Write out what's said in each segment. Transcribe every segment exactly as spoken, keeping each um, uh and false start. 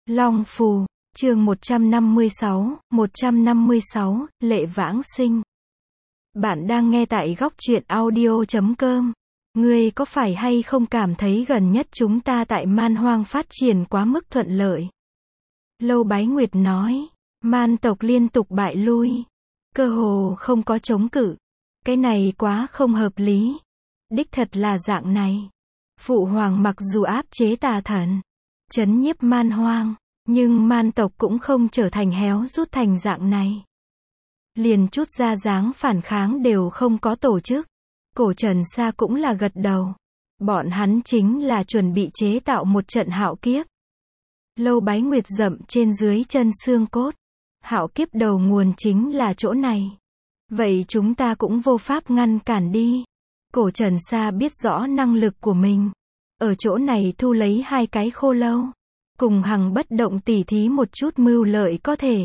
Long Phù, chương một trăm năm mươi sáu, một trăm năm mươi sáu, Lệ Vãng Sinh. Bạn đang nghe tại góc truyện audio chấm com. Ngươi có phải hay không cảm thấy gần nhất chúng ta tại Man Hoang phát triển quá mức thuận lợi? Lâu Bái Nguyệt nói, man tộc liên tục bại lui, cơ hồ không có chống cự. Cái này quá không hợp lý. Đích thật là dạng này. Phụ hoàng mặc dù áp chế tà thần, trấn nhiếp Man Hoang, nhưng man tộc cũng không trở thành héo rút thành dạng này. Liền chút ra dáng phản kháng đều không có tổ chức. Cổ Trần Sa cũng là gật đầu. Bọn hắn chính là chuẩn bị chế tạo một trận hạo kiếp. Lâu Bái Nguyệt dậm trên dưới chân xương cốt. Hạo kiếp đầu nguồn chính là chỗ này. Vậy chúng ta cũng vô pháp ngăn cản đi. Cổ Trần Sa biết rõ năng lực của mình. Ở chỗ này thu lấy hai cái khô lâu. Cùng Hằng Bất Động tỉ thí một chút mưu lợi có thể.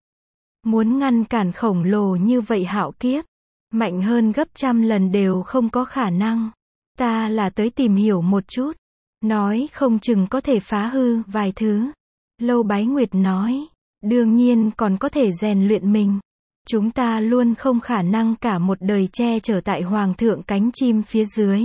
Muốn ngăn cản khổng lồ như vậy hạo kiếp, mạnh hơn gấp trăm lần đều không có khả năng. Ta là tới tìm hiểu một chút. Nói không chừng có thể phá hư vài thứ. Lâu Bái Nguyệt nói, đương nhiên còn có thể rèn luyện mình. Chúng ta luôn không khả năng cả một đời che chở tại hoàng thượng cánh chim phía dưới.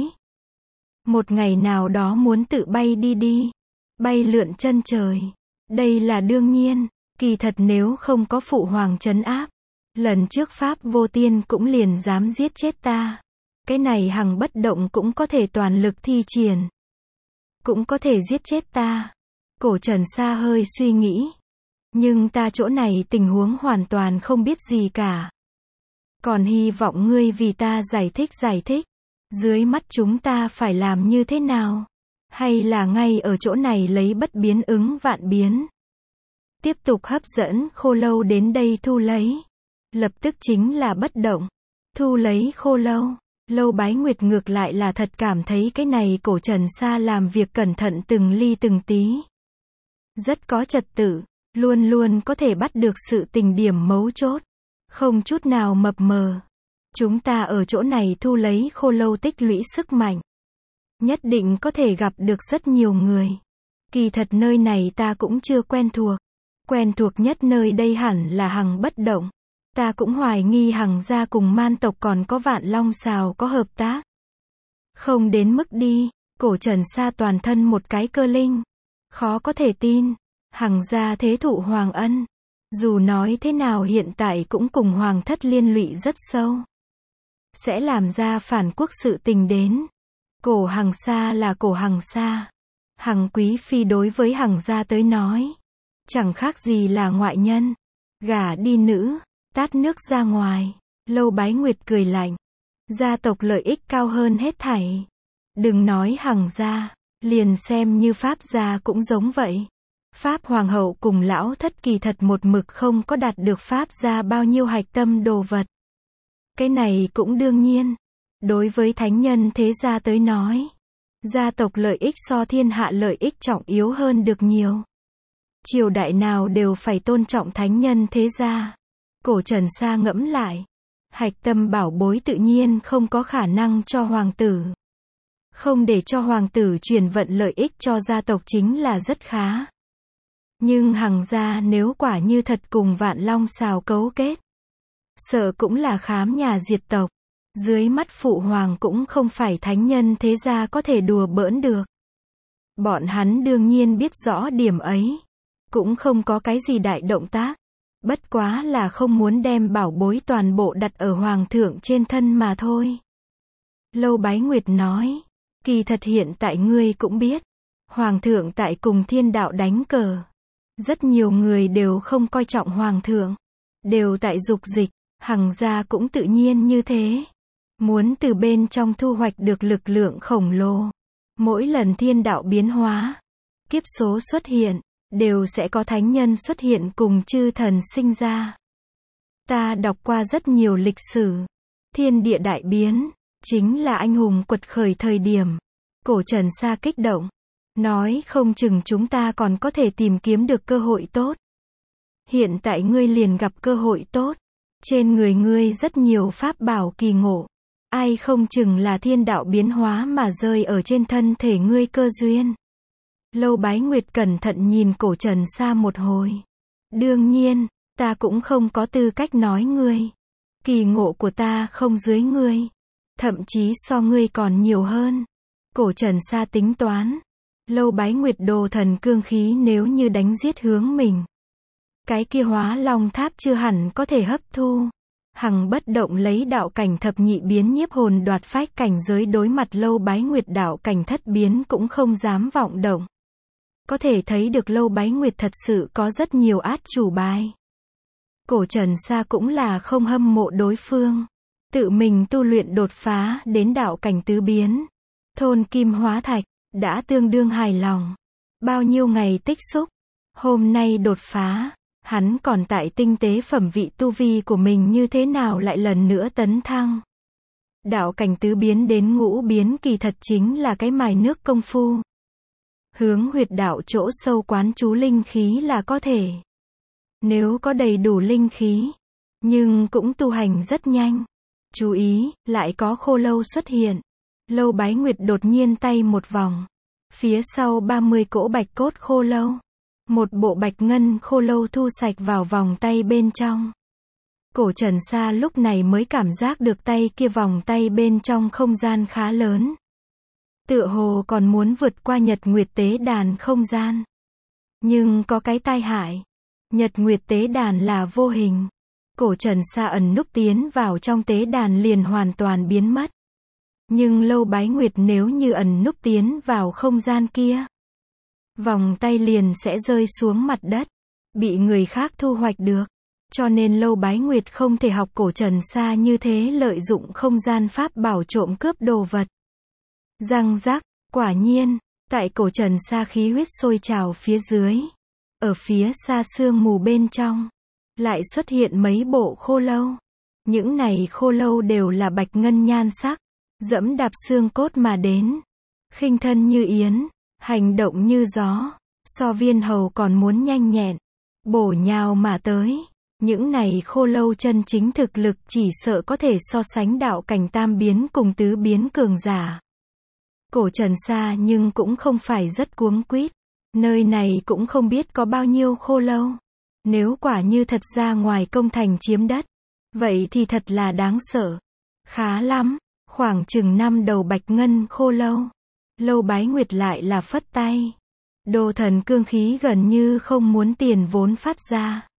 Một ngày nào đó muốn tự bay đi đi. Bay lượn chân trời. Đây là đương nhiên. Kỳ thật nếu không có phụ hoàng trấn áp, lần trước Pháp Vô Tiên cũng liền dám giết chết ta. Cái này Hằng Bất Động cũng có thể toàn lực thi triển. Cũng có thể giết chết ta. Cổ Trần Sa hơi suy nghĩ. Nhưng ta chỗ này tình huống hoàn toàn không biết gì cả. Còn hy vọng ngươi vì ta giải thích giải thích. Dưới mắt chúng ta phải làm như thế nào? Hay là ngay ở chỗ này lấy bất biến ứng vạn biến? Tiếp tục hấp dẫn khô lâu đến đây thu lấy. Lập tức chính là bất động. Thu lấy khô lâu. Lâu Bái Nguyệt ngược lại là thật cảm thấy cái này Cổ Trần Sa làm việc cẩn thận từng ly từng tí. Rất có trật tự. Luôn luôn có thể bắt được sự tình điểm mấu chốt. Không chút nào mập mờ. Chúng ta ở chỗ này thu lấy khô lâu tích lũy sức mạnh. Nhất định có thể gặp được rất nhiều người. Kỳ thật nơi này ta cũng chưa quen thuộc. Quen thuộc nhất nơi đây hẳn là Hằng Bất Động. Ta cũng hoài nghi Hằng gia cùng man tộc còn có Vạn Long Sào có hợp tác. Không đến mức đi. Cổ Trần Sa toàn thân một cái cơ linh. Khó có thể tin. Hằng gia thế thụ hoàng ân. Dù nói thế nào hiện tại cũng cùng hoàng thất liên lụy rất sâu. Sẽ làm ra phản quốc sự tình đến. Cổ Hằng Sa là cổ Hằng Sa. Hằng Quý Phi đối với Hằng gia tới nói. Chẳng khác gì là ngoại nhân. Gả đi nữ. Tát nước ra ngoài. Lâu Bái Nguyệt cười lạnh. Gia tộc lợi ích cao hơn hết thảy. Đừng nói Hằng gia. Liền xem như Pháp gia cũng giống vậy. Pháp Hoàng hậu cùng lão thất kỳ thật một mực không có đạt được Pháp gia bao nhiêu hạch tâm đồ vật. Cái này cũng đương nhiên. Đối với thánh nhân thế gia tới nói. Gia tộc lợi ích so thiên hạ lợi ích trọng yếu hơn được nhiều. Triều đại nào đều phải tôn trọng thánh nhân thế gia. Cổ Trần Sa ngẫm lại. Hạch tâm bảo bối tự nhiên không có khả năng cho hoàng tử. Không để cho hoàng tử truyền vận lợi ích cho gia tộc chính là rất khá. Nhưng Hằng gia nếu quả như thật cùng Vạn Long Sào cấu kết. Sợ cũng là khám nhà diệt tộc. Dưới mắt phụ hoàng cũng không phải thánh nhân thế gia có thể đùa bỡn được. Bọn hắn đương nhiên biết rõ điểm ấy. Cũng không có cái gì đại động tác. Bất quá là không muốn đem bảo bối toàn bộ đặt ở hoàng thượng trên thân mà thôi. Lâu Bái Nguyệt nói. Kỳ thật hiện tại ngươi cũng biết. Hoàng thượng tại cùng thiên đạo đánh cờ. Rất nhiều người đều không coi trọng hoàng thượng. Đều tại dục dịch. Hằng gia cũng tự nhiên như thế. Muốn từ bên trong thu hoạch được lực lượng khổng lồ. Mỗi lần thiên đạo biến hóa. Kiếp số xuất hiện. Đều sẽ có thánh nhân xuất hiện cùng chư thần sinh ra. Ta đọc qua rất nhiều lịch sử. Thiên địa đại biến. Chính là anh hùng quật khởi thời điểm. Cổ Trần Sa kích động. Nói không chừng chúng ta còn có thể tìm kiếm được cơ hội tốt. Hiện tại ngươi liền gặp cơ hội tốt. Trên người ngươi rất nhiều pháp bảo kỳ ngộ. Ai không chừng là thiên đạo biến hóa mà rơi ở trên thân thể ngươi cơ duyên. Lâu Bái Nguyệt cẩn thận nhìn Cổ Trần Sa một hồi. Đương nhiên, ta cũng không có tư cách nói ngươi. Kỳ ngộ của ta không dưới ngươi. Thậm chí so ngươi còn nhiều hơn. Cổ Trần Sa tính toán. Lâu Bái Nguyệt đồ thần cương khí nếu như đánh giết hướng mình. Cái kia Hóa Long Tháp chưa hẳn có thể hấp thu. Hằng bất động lấy đạo cảnh thập nhị biến nhiếp hồn đoạt phách cảnh giới đối mặt Lâu Bái Nguyệt đạo cảnh thất biến cũng không dám vọng động. Có thể thấy được Lâu Bái Nguyệt thật sự có rất nhiều át chủ bài. Cổ Trần Sa cũng là không hâm mộ đối phương. Tự mình tu luyện đột phá đến đạo cảnh tứ biến. Thôn kim hóa thạch, đã tương đương hài lòng. Bao nhiêu ngày tích xúc. Hôm nay đột phá. Hắn còn tại tinh tế phẩm vị tu vi của mình như thế nào lại lần nữa tấn thăng. Đạo cảnh tứ biến đến ngũ biến kỳ thật chính là cái mài nước công phu. Hướng huyệt đạo chỗ sâu quán chú linh khí là có thể. Nếu có đầy đủ linh khí. Nhưng cũng tu hành rất nhanh. Chú ý, lại có khô lâu xuất hiện. Lâu Bái Nguyệt đột nhiên tay một vòng. Phía sau ba mươi cỗ bạch cốt khô lâu. Một bộ bạch ngân khô lâu thu sạch vào vòng tay bên trong. Cổ Trần Sa lúc này mới cảm giác được tay kia vòng tay bên trong không gian khá lớn. Tựa hồ còn muốn vượt qua Nhật Nguyệt Tế Đàn không gian. Nhưng có cái tai hại. Nhật Nguyệt Tế Đàn là vô hình. Cổ Trần Sa ẩn núp tiến vào trong tế đàn liền hoàn toàn biến mất. Nhưng Lâu Bái Nguyệt nếu như ẩn núp tiến vào không gian kia. Vòng tay liền sẽ rơi xuống mặt đất. Bị người khác thu hoạch được. Cho nên Lâu Bái Nguyệt không thể học Cổ Trần Sa như thế lợi dụng không gian pháp bảo trộm cướp đồ vật. Răng rắc, quả nhiên, tại Cổ Trần Sa khí huyết sôi trào phía dưới. Ở phía xa sương mù bên trong. Lại xuất hiện mấy bộ khô lâu. Những này khô lâu đều là bạch ngân nhan sắc. Dẫm đạp xương cốt mà đến. Khinh thân như yến. Hành động như gió. So Viên Hầu còn muốn nhanh nhẹn. Bổ nhào mà tới. Những này khô lâu chân chính thực lực chỉ sợ có thể so sánh đạo cảnh tam biến cùng tứ biến cường giả. Cổ Trần Sa nhưng cũng không phải rất cuống quýt. Nơi này cũng không biết có bao nhiêu khô lâu. Nếu quả như thật ra ngoài công thành chiếm đất. Vậy thì thật là đáng sợ. Khá lắm. Khoảng chừng năm đầu bạch ngân khô lâu. Lâu Bái Nguyệt lại là phất tay. Đồ thần cương khí gần như không muốn tiền vốn phát ra.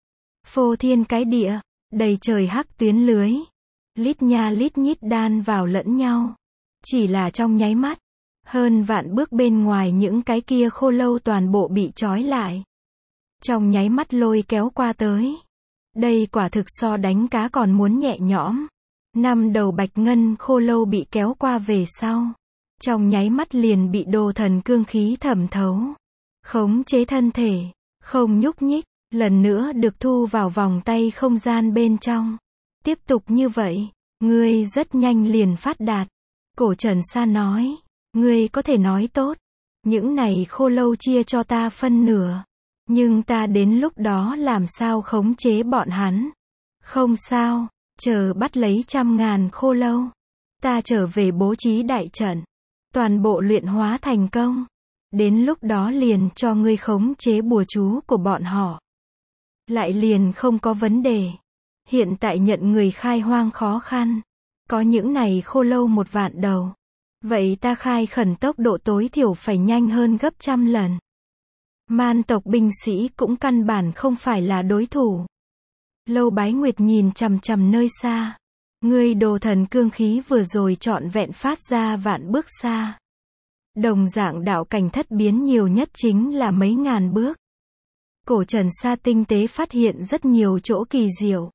Phô thiên cái địa. Đầy trời hắc tuyến lưới. Lít nha lít nhít đan vào lẫn nhau. Chỉ là trong nháy mắt. Hơn vạn bước bên ngoài những cái kia khô lâu toàn bộ bị trói lại. Trong nháy mắt lôi kéo qua tới. Đây quả thực so đánh cá còn muốn nhẹ nhõm. Năm đầu bạch ngân khô lâu bị kéo qua về sau. Trong nháy mắt liền bị đồ thần cương khí thẩm thấu. Khống chế thân thể. Không nhúc nhích. Lần nữa được thu vào vòng tay không gian bên trong. Tiếp tục như vậy. Ngươi rất nhanh liền phát đạt. Cổ Trần Sa nói. Ngươi có thể nói tốt. Những này khô lâu chia cho ta phân nửa. Nhưng ta đến lúc đó làm sao khống chế bọn hắn. Không sao. Chờ bắt lấy trăm ngàn khô lâu. Ta trở về bố trí đại trận. Toàn bộ luyện hóa thành công. Đến lúc đó liền cho ngươi khống chế bùa chú của bọn họ. Lại liền không có vấn đề. Hiện tại nhận người khai hoang khó khăn. Có những này khô lâu một vạn đầu. Vậy ta khai khẩn tốc độ tối thiểu phải nhanh hơn gấp trăm lần. Man tộc binh sĩ cũng căn bản không phải là đối thủ. Lâu Bái Nguyệt nhìn chằm chằm nơi xa. Ngươi đồ thần cương khí vừa rồi trọn vẹn phát ra vạn bước xa. Đồng dạng đạo cảnh thất biến nhiều nhất chính là mấy ngàn bước. Cổ Trần Sa tinh tế phát hiện rất nhiều chỗ kỳ diệu.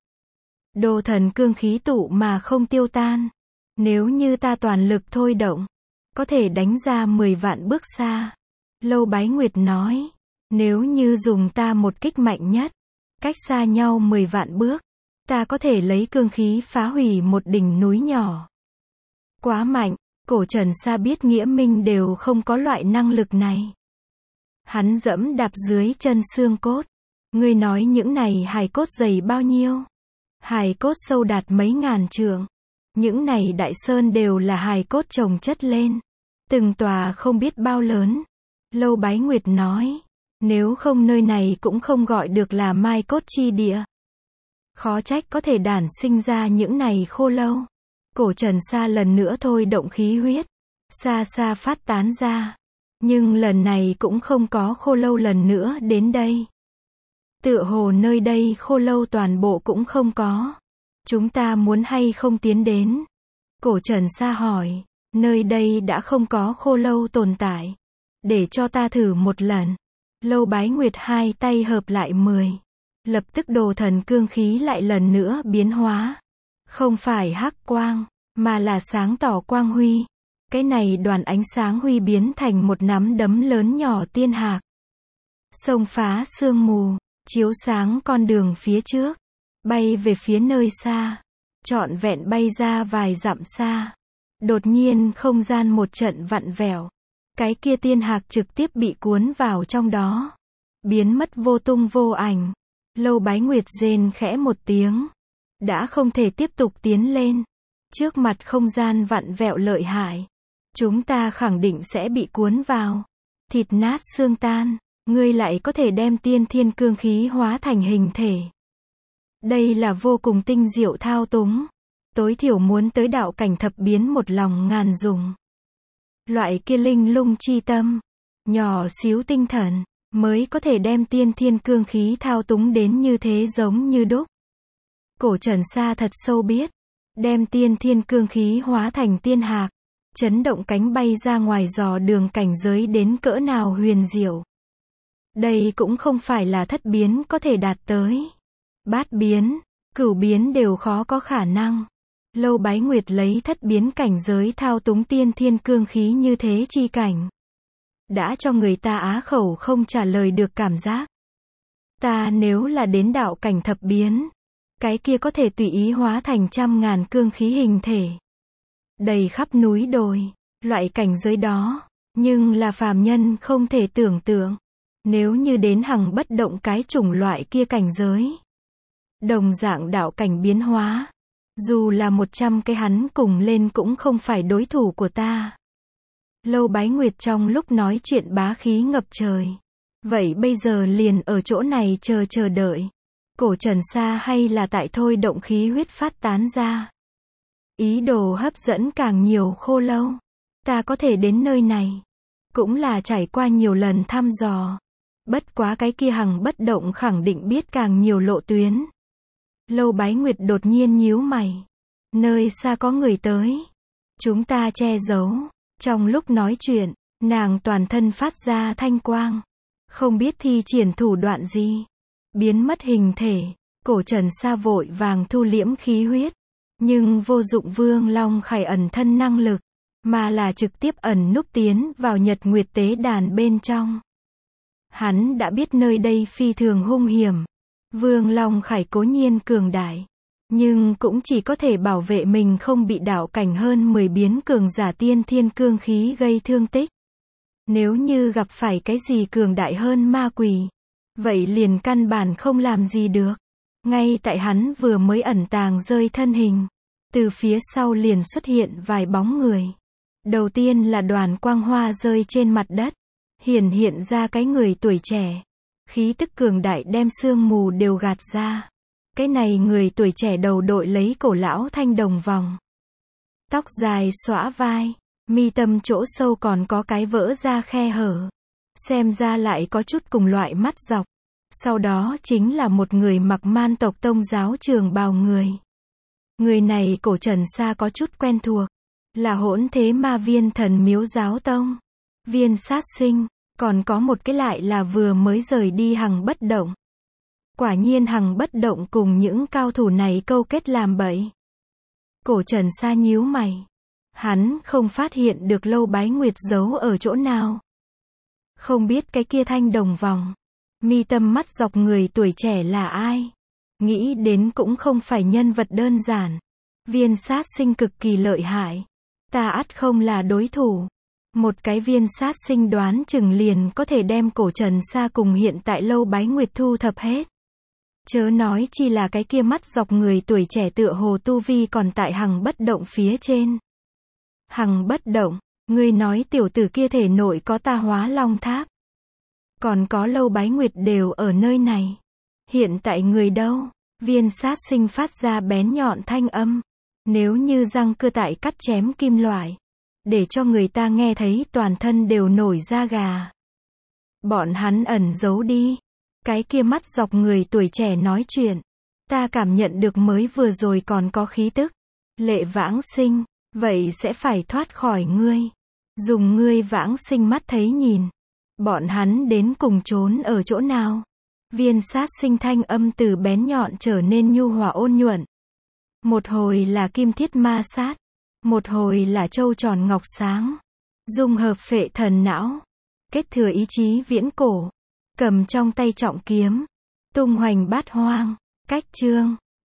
Đồ thần cương khí tụ mà không tiêu tan. Nếu như ta toàn lực thôi động, có thể đánh ra mười vạn bước xa. Lâu Bái Nguyệt nói, nếu như dùng ta một kích mạnh nhất, cách xa nhau mười vạn bước, ta có thể lấy cương khí phá hủy một đỉnh núi nhỏ. Quá mạnh, Cổ Trần Sa biết Nghĩa Minh đều không có loại năng lực này. Hắn dẫm đạp dưới chân xương cốt. Ngươi nói những này hài cốt dày bao nhiêu? Hài cốt sâu đạt mấy ngàn trượng. Những này đại sơn đều là hài cốt chồng chất lên. Từng tòa không biết bao lớn. Lâu Bái Nguyệt nói. Nếu không nơi này cũng không gọi được là mai cốt chi địa. Khó trách có thể đản sinh ra những này khô lâu. Cổ Trần Sa lần nữa thôi động khí huyết. Xa xa phát tán ra. Nhưng lần này cũng không có khô lâu lần nữa đến đây. Tựa hồ nơi đây khô lâu toàn bộ cũng không có. Chúng ta muốn hay không tiến đến? Cổ Trần Sa hỏi. Nơi đây đã không có khô lâu tồn tại. Để cho ta thử một lần. Lâu Bái Nguyệt hai tay hợp lại mười. Lập tức đồ thần cương khí lại lần nữa biến hóa. Không phải hắc quang, mà là sáng tỏ quang huy. Cái này đoàn ánh sáng huy biến thành một nắm đấm lớn nhỏ tiên hạc. Xông phá sương mù, chiếu sáng con đường phía trước. Bay về phía nơi xa. Trọn vẹn bay ra vài dặm xa. Đột nhiên không gian một trận vặn vẹo. Cái kia tiên hạc trực tiếp bị cuốn vào trong đó. Biến mất vô tung vô ảnh. Lâu Bái Nguyệt rên khẽ một tiếng. Đã không thể tiếp tục tiến lên. Trước mặt không gian vặn vẹo lợi hại. Chúng ta khẳng định sẽ bị cuốn vào. Thịt nát xương tan. Ngươi lại có thể đem tiên thiên cương khí hóa thành hình thể. Đây là vô cùng tinh diệu thao túng. Tối thiểu muốn tới đạo cảnh thập biến một lòng ngàn dùng. Loại kia linh lung chi tâm. Nhỏ xíu tinh thần. Mới có thể đem tiên thiên cương khí thao túng đến như thế giống như đúc. Cổ Trần Sa thật sâu biết. Đem tiên thiên cương khí hóa thành tiên hạc. Chấn động cánh bay ra ngoài dò đường cảnh giới đến cỡ nào huyền diệu. Đây cũng không phải là thất biến có thể đạt tới. Bát biến, cửu biến đều khó có khả năng. Lâu Bái Nguyệt lấy thất biến cảnh giới thao túng tiên thiên cương khí như thế chi cảnh. Đã cho người ta á khẩu không trả lời được cảm giác. Ta nếu là đến đạo cảnh thập biến, cái kia có thể tùy ý hóa thành trăm ngàn cương khí hình thể. Đầy khắp núi đồi, loại cảnh giới đó, nhưng là phàm nhân không thể tưởng tượng. Nếu như đến hằng bất động cái chủng loại kia cảnh giới. Đồng dạng đạo cảnh biến hóa. Dù là một trăm cái hắn cùng lên cũng không phải đối thủ của ta. Lâu Bái Nguyệt trong lúc nói chuyện bá khí ngập trời. Vậy bây giờ liền ở chỗ này chờ chờ đợi. Cổ Trần Sa hay là tại thôi động khí huyết phát tán ra. Ý đồ hấp dẫn càng nhiều khô lâu. Ta có thể đến nơi này. Cũng là trải qua nhiều lần thăm dò. Bất quá cái kia hằng bất động khẳng định biết càng nhiều lộ tuyến. Lâu Bái Nguyệt đột nhiên nhíu mày. Nơi xa có người tới. Chúng ta che giấu. Trong lúc nói chuyện, nàng toàn thân phát ra thanh quang. Không biết thi triển thủ đoạn gì. Biến mất hình thể. Cổ Trần Sa vội vàng thu liễm khí huyết. Nhưng vô dụng Vương Long Khải ẩn thân năng lực. Mà là trực tiếp ẩn núp tiến vào Nhật Nguyệt Tế Đàn bên trong. Hắn đã biết nơi đây phi thường hung hiểm. Vương Long Khải cố nhiên cường đại. Nhưng cũng chỉ có thể bảo vệ mình không bị đạo cảnh hơn mười biến cường giả tiên thiên cương khí gây thương tích. Nếu như gặp phải cái gì cường đại hơn ma quỷ. Vậy liền căn bản không làm gì được. Ngay tại hắn vừa mới ẩn tàng rơi thân hình. Từ phía sau liền xuất hiện vài bóng người. Đầu tiên là đoàn quang hoa rơi trên mặt đất. Hiển hiện ra cái người tuổi trẻ. Khí tức cường đại đem sương mù đều gạt ra. Cái này người tuổi trẻ đầu đội lấy cổ lão thanh đồng vòng. Tóc dài xõa vai. Mi tâm chỗ sâu còn có cái vỡ ra khe hở. Xem ra lại có chút cùng loại mắt dọc. Sau đó chính là một người mặc man tộc tông giáo trường bào người. Người này Cổ Trần Sa có chút quen thuộc. Là Hỗn Thế Ma Viên Thần Miếu Giáo Tông. Viên Sát Sinh. Còn có một cái lại là vừa mới rời đi hằng bất động. Quả nhiên hằng bất động cùng những cao thủ này câu kết làm bậy. Cổ Trần Sa nhíu mày. Hắn không phát hiện được Lâu Bái Nguyệt giấu ở chỗ nào. Không biết cái kia thanh đồng vòng. Mi tâm mắt dọc người tuổi trẻ là ai. Nghĩ đến cũng không phải nhân vật đơn giản. Viên Sát Sinh cực kỳ lợi hại. Ta ắt không là đối thủ. Một cái viên sát sinh đoán chừng liền có thể đem Cổ Trần Sa cùng hiện tại Lâu Bái Nguyệt thu thập hết. Chớ nói chi là cái kia mắt dọc người tuổi trẻ tựa hồ tu vi còn tại hằng bất động phía trên. Hằng bất động, Ngươi nói tiểu tử kia thể nội có ta Hóa Long Tháp. Còn có Lâu Bái Nguyệt đều ở nơi này. Hiện tại người đâu? Viên sát sinh phát ra bén nhọn thanh âm. Nếu như răng cưa tại cắt chém kim loại, để cho người ta nghe thấy toàn thân đều nổi da gà. Bọn hắn ẩn giấu đi. Cái kia mắt dọc người tuổi trẻ nói chuyện. Ta cảm nhận được mới vừa rồi còn có khí tức. Lệ Vãng Sinh, vậy sẽ phải thoát khỏi ngươi. Dùng ngươi Vãng Sinh mắt thấy nhìn. Bọn hắn đến cùng trốn ở chỗ nào? Viên sát sinh thanh âm từ bén nhọn trở nên nhu hòa ôn nhuận. Một hồi là kim thiết ma sát. Một hồi là châu tròn ngọc sáng. Dung hợp phệ thần não. Kết thừa ý chí viễn cổ. Cầm trong tay trọng kiếm. Tung hoành bát hoang. Cách chương.